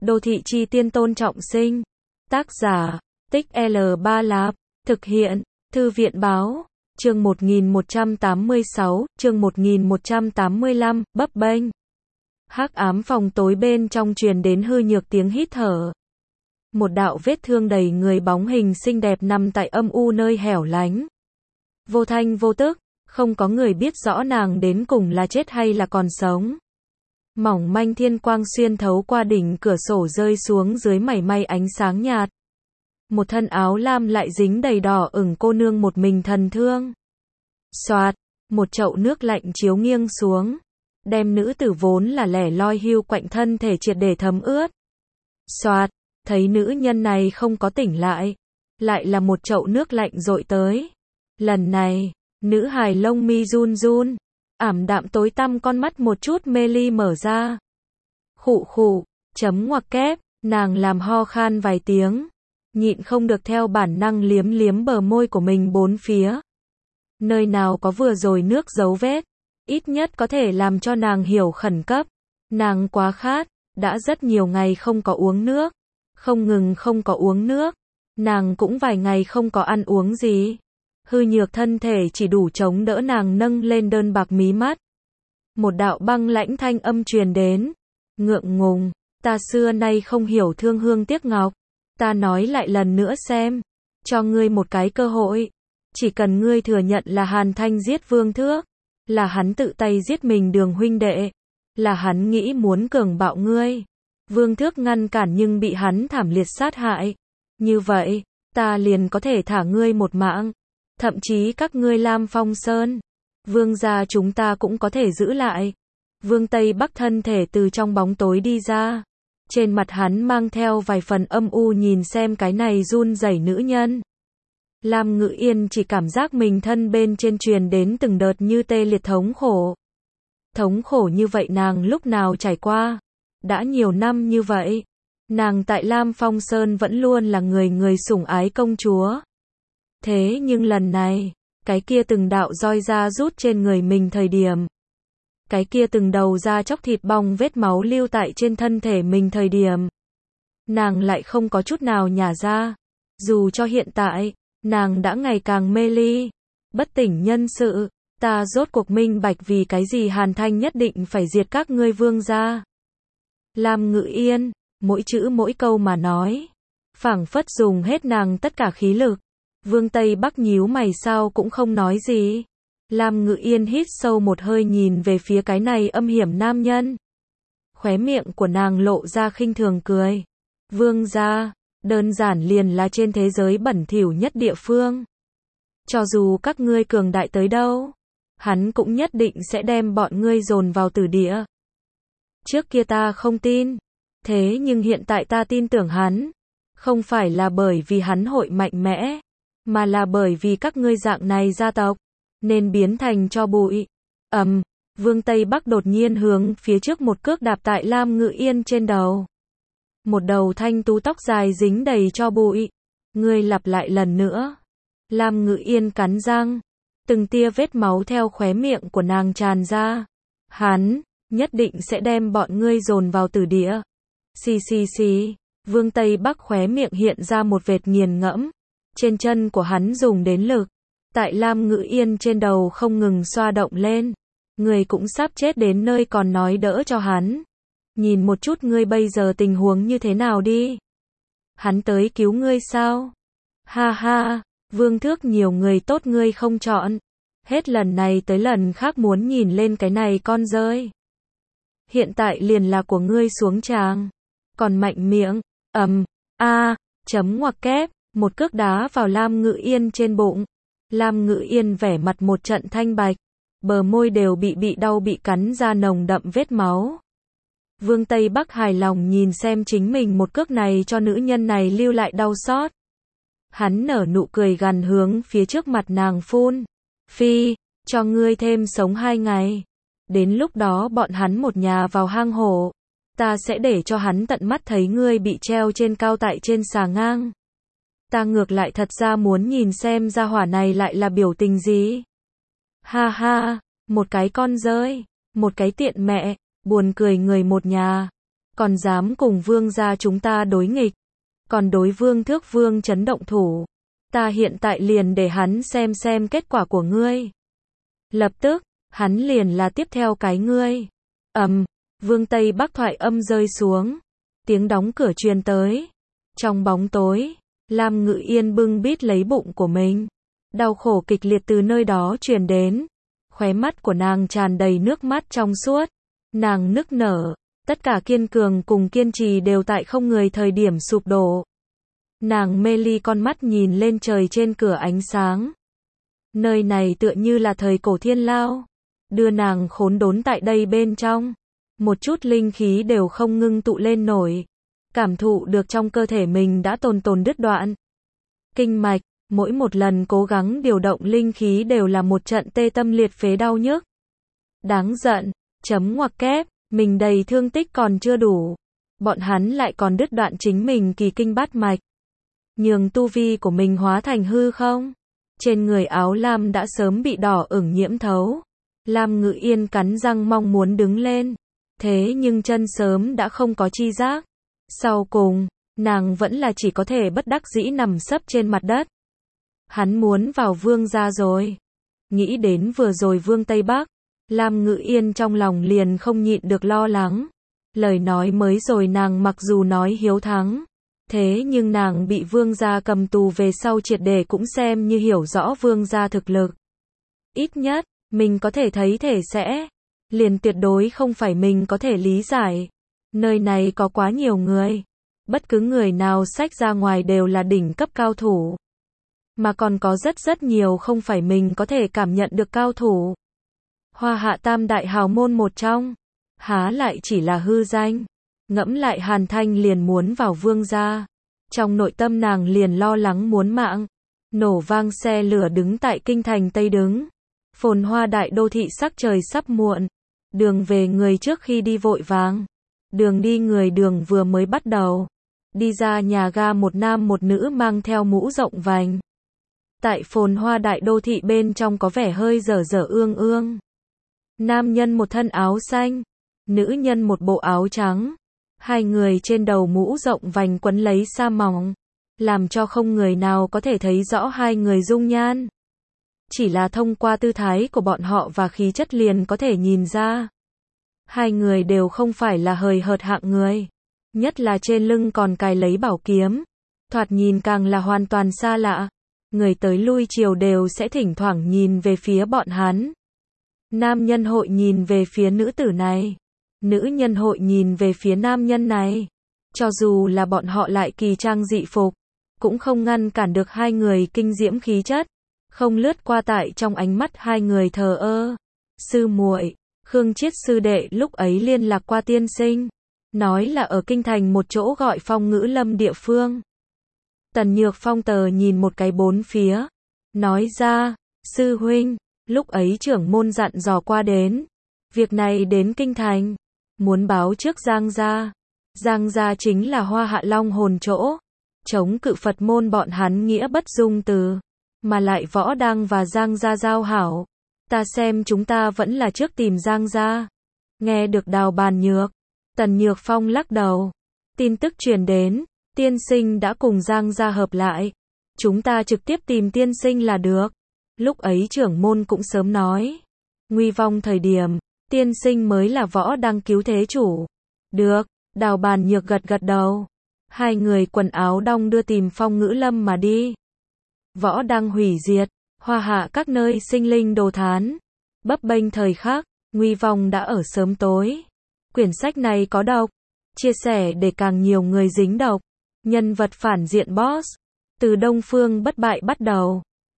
Đô thị chi tiên Tôn Trọng Sinh. Tác giả, Tích L3 Lạp. Thực hiện, Thư viện báo. Chương 1186, chương 1185, bấp bênh. Hắc ám phòng tối bên trong truyền đến hư nhược tiếng hít thở. Một đạo vết thương đầy người bóng hình xinh đẹp nằm tại âm u nơi hẻo lánh. Vô thanh vô tức, không có người biết rõ nàng đến cùng là chết hay là còn sống. Mỏng manh thiên quang xuyên thấu qua đỉnh cửa sổ rơi xuống dưới mảy may ánh sáng nhạt. Một thân áo lam lại dính đầy đỏ ửng cô nương một mình thần thương. Xoạt, một chậu nước lạnh chiếu nghiêng xuống, đem nữ tử vốn là lẻ loi hiu quạnh thân thể triệt để thấm ướt. Xoạt, thấy nữ nhân này không có tỉnh lại là một chậu nước lạnh dội tới. Lần này, nữ hài lông mi run run, ảm đạm tối tăm con mắt một chút mê ly mở ra. Khụ khụ, chấm ngoặc kép, nàng làm ho khan vài tiếng, nhịn không được theo bản năng liếm liếm bờ môi của mình bốn phía. Nơi nào có vừa rồi nước dấu vết, ít nhất có thể làm cho nàng hiểu khẩn cấp. Nàng quá khát, đã rất nhiều ngày không có uống nước, không ngừng không có uống nước. Nàng cũng vài ngày không có ăn uống gì. Hư nhược thân thể chỉ đủ chống đỡ nàng nâng lên đơn bạc mí mắt. Một đạo băng lãnh thanh âm truyền đến. Ngượng ngùng, ta xưa nay không hiểu thương hương tiếc ngọc. Ta nói lại lần nữa xem, cho ngươi một cái cơ hội. Chỉ cần ngươi thừa nhận là Hàn Thanh giết Vương Thước, là hắn tự tay giết mình Đường huynh đệ, là hắn nghĩ muốn cường bạo ngươi. Vương Thước ngăn cản nhưng bị hắn thảm liệt sát hại. Như vậy, ta liền có thể thả ngươi một mạng. Thậm chí các ngươi Lam Phong Sơn, Vương gia chúng ta cũng có thể giữ lại. Vương Tây Bắc thân thể từ trong bóng tối đi ra. Trên mặt hắn mang theo vài phần âm u nhìn xem cái này run rẩy nữ nhân. Lam Ngự Yên chỉ cảm giác mình thân bên trên truyền đến từng đợt như tê liệt thống khổ. Thống khổ như vậy nàng lúc nào trải qua? Đã nhiều năm như vậy. Nàng tại Lam Phong Sơn vẫn luôn là người sủng ái công chúa. Thế nhưng lần này, cái kia từng đạo roi da rút trên người mình thời điểm, cái kia từng đầu da chóc thịt bong vết máu lưu tại trên thân thể mình thời điểm, nàng lại không có chút nào nhả ra. Dù cho hiện tại, nàng đã ngày càng mê ly, bất tỉnh nhân sự. Ta rốt cuộc minh bạch vì cái gì Hàn Thanh nhất định phải diệt các ngươi Vương gia. Lam Ngự Yên, mỗi chữ mỗi câu mà nói, phảng phất dùng hết nàng tất cả khí lực. Vương Tây Bắc nhíu mày sao cũng không nói gì. Lam Ngự Yên hít sâu một hơi nhìn về phía cái này âm hiểm nam nhân. Khóe miệng của nàng lộ ra khinh thường cười. Vương gia, đơn giản liền là trên thế giới bẩn thỉu nhất địa phương. Cho dù các ngươi cường đại tới đâu, hắn cũng nhất định sẽ đem bọn ngươi dồn vào tử địa. Trước kia ta không tin, thế nhưng hiện tại ta tin tưởng hắn. Không phải là bởi vì hắn hội mạnh mẽ, mà là bởi vì các ngươi dạng này gia tộc, nên biến thành tro bụi. Vương Tây Bắc đột nhiên hướng phía trước một cước đạp tại Lam Ngự Yên trên đầu. Một đầu thanh tú tóc dài dính đầy tro bụi. Ngươi lặp lại lần nữa. Lam Ngự Yên cắn răng. Từng tia vết máu theo khóe miệng của nàng tràn ra. Hắn, nhất định sẽ đem bọn ngươi dồn vào tử địa. Xì. Vương Tây Bắc khóe miệng hiện ra một vệt nghiền ngẫm. Trên chân của hắn dùng đến lực. Tại Lam Ngự Yên trên đầu không ngừng xoa động lên. Người cũng sắp chết đến nơi còn nói đỡ cho hắn. Nhìn một chút ngươi bây giờ tình huống như thế nào đi. Hắn tới cứu ngươi sao? Ha ha, Vương Thước nhiều người tốt ngươi không chọn. Hết lần này tới lần khác muốn nhìn lên cái này con rơi. Hiện tại liền là của ngươi xuống tràng. Còn mạnh miệng, chấm ngoặc kép, một cước đá vào Lam Ngự Yên trên bụng. Lam Ngự Yên vẻ mặt một trận thanh bạch, bờ môi đều bị đau bị cắn ra nồng đậm vết máu. Vương Tây Bắc hài lòng nhìn xem chính mình một cước này cho nữ nhân này lưu lại đau xót. Hắn nở nụ cười gằn hướng phía trước mặt nàng phun. Phi, cho ngươi thêm sống 2 ngày. Đến lúc đó bọn hắn một nhà vào hang hổ. Ta sẽ để cho hắn tận mắt thấy ngươi bị treo trên cao tại trên xà ngang. Ta ngược lại thật ra muốn nhìn xem gia hỏa này lại là biểu tình gì. Ha ha, một cái con rơi, một cái tiện mẹ, buồn cười người một nhà. Còn dám cùng vương gia chúng ta đối nghịch. Còn đối vương thước vương chấn động thủ. Ta hiện tại liền để hắn xem kết quả của ngươi. Lập tức, hắn liền là tiếp theo cái ngươi. Vương Tây Bắc thoại âm rơi xuống. Tiếng đóng cửa truyền tới. Trong bóng tối, Lam Ngự Yên bưng bít lấy bụng của mình. Đau khổ kịch liệt từ nơi đó truyền đến. Khóe mắt của nàng tràn đầy nước mắt trong suốt. Nàng nức nở. Tất cả kiên cường cùng kiên trì đều tại không người thời điểm sụp đổ. Nàng mê ly con mắt nhìn lên trời trên cửa ánh sáng. Nơi này tựa như là thời cổ thiên lao. Đưa nàng khốn đốn tại đây bên trong. Một chút linh khí đều không ngưng tụ lên nổi. Cảm thụ được trong cơ thể mình đã tồn đứt đoạn. Kinh mạch, mỗi một lần cố gắng điều động linh khí đều là một trận tê tâm liệt phế đau nhức. Đáng giận, chấm ngoặc kép, mình đầy thương tích còn chưa đủ. Bọn hắn lại còn đứt đoạn chính mình kỳ kinh bát mạch. Nhường tu vi của mình hóa thành hư không? Trên người áo lam đã sớm bị đỏ ửng nhiễm thấu. Lam Ngự Yên cắn răng mong muốn đứng lên. Thế nhưng chân sớm đã không có chi giác. Sau cùng, nàng vẫn là chỉ có thể bất đắc dĩ nằm sấp trên mặt đất. Hắn muốn vào vương gia rồi. Nghĩ đến vừa rồi vương Tây Bắc, Lam Ngự Yên trong lòng liền không nhịn được lo lắng. Lời nói mới rồi nàng mặc dù nói hiếu thắng. Thế nhưng nàng bị vương gia cầm tù về sau triệt để cũng xem như hiểu rõ vương gia thực lực. Ít nhất, mình có thể thấy thể sẽ. Liền tuyệt đối không phải mình có thể lý giải. Nơi này có quá nhiều người. Bất cứ người nào xách ra ngoài đều là đỉnh cấp cao thủ. Mà còn có rất nhiều không phải mình có thể cảm nhận được cao thủ. Hoa Hạ tam đại hào môn một trong. Há lại chỉ là hư danh. Ngẫm lại Hàn Thanh liền muốn vào vương gia. Trong nội tâm nàng liền lo lắng muốn mạng. Nổ vang xe lửa đứng tại kinh thành Tây đứng. Phồn hoa đại đô thị sắc trời sắp muộn. Đường về người trước khi đi vội vàng. Đường đi người đường vừa mới bắt đầu. Đi ra nhà ga một nam một nữ mang theo mũ rộng vành. Tại phồn hoa đại đô thị bên trong có vẻ hơi dở ương ương. Nam nhân một thân áo xanh. Nữ nhân một bộ áo trắng. Hai người trên đầu mũ rộng vành quấn lấy sa mỏng. Làm cho không người nào có thể thấy rõ hai người dung nhan. Chỉ là thông qua tư thái của bọn họ và khí chất liền có thể nhìn ra. Hai người đều không phải là hời hợt hạng người. Nhất là trên lưng còn cài lấy bảo kiếm. Thoạt nhìn càng là hoàn toàn xa lạ. Người tới lui chiều đều sẽ thỉnh thoảng nhìn về phía bọn hắn. Nam nhân hội nhìn về phía nữ tử này. Nữ nhân hội nhìn về phía nam nhân này. Cho dù là bọn họ lại kỳ trang dị phục, cũng không ngăn cản được hai người kinh diễm khí chất. Không lướt qua tại trong ánh mắt hai người thờ ơ. Sư muội, Khương Chiết sư đệ lúc ấy liên lạc qua tiên sinh. Nói là ở kinh thành một chỗ gọi Phong Ngữ Lâm địa phương. Tần Nhược Phong tờ nhìn một cái bốn phía. Nói ra, sư huynh, lúc ấy trưởng môn dặn dò qua đến. Việc này đến kinh thành. Muốn báo trước Giang gia. Giang gia chính là Hoa Hạ Long hồn chỗ. Chống cự Phật môn bọn hắn nghĩa bất dung từ. Mà lại Võ Đăng và Giang gia giao hảo. Ta xem chúng ta vẫn là trước tìm Giang gia. Nghe được Đào Bàn Nhược. Tần Nhược Phong lắc đầu. Tin tức truyền đến. Tiên sinh đã cùng Giang gia hợp lại. Chúng ta trực tiếp tìm tiên sinh là được. Lúc ấy trưởng môn cũng sớm nói. Nguy vong thời điểm. Tiên sinh mới là Võ Đăng cứu thế chủ. Được. Đào Bàn Nhược gật đầu. Hai người quần áo đong đưa tìm Phong Ngữ Lâm mà đi. Võ Đăng hủy diệt. Hoa Hạ các nơi sinh linh đồ thán. Bấp bênh thời khắc. Nguy vong đã ở sớm tối. Quyển sách này có độc. Chia sẻ để càng nhiều người dính độc. Nhân vật phản diện boss. Từ Đông Phương bất bại bắt đầu.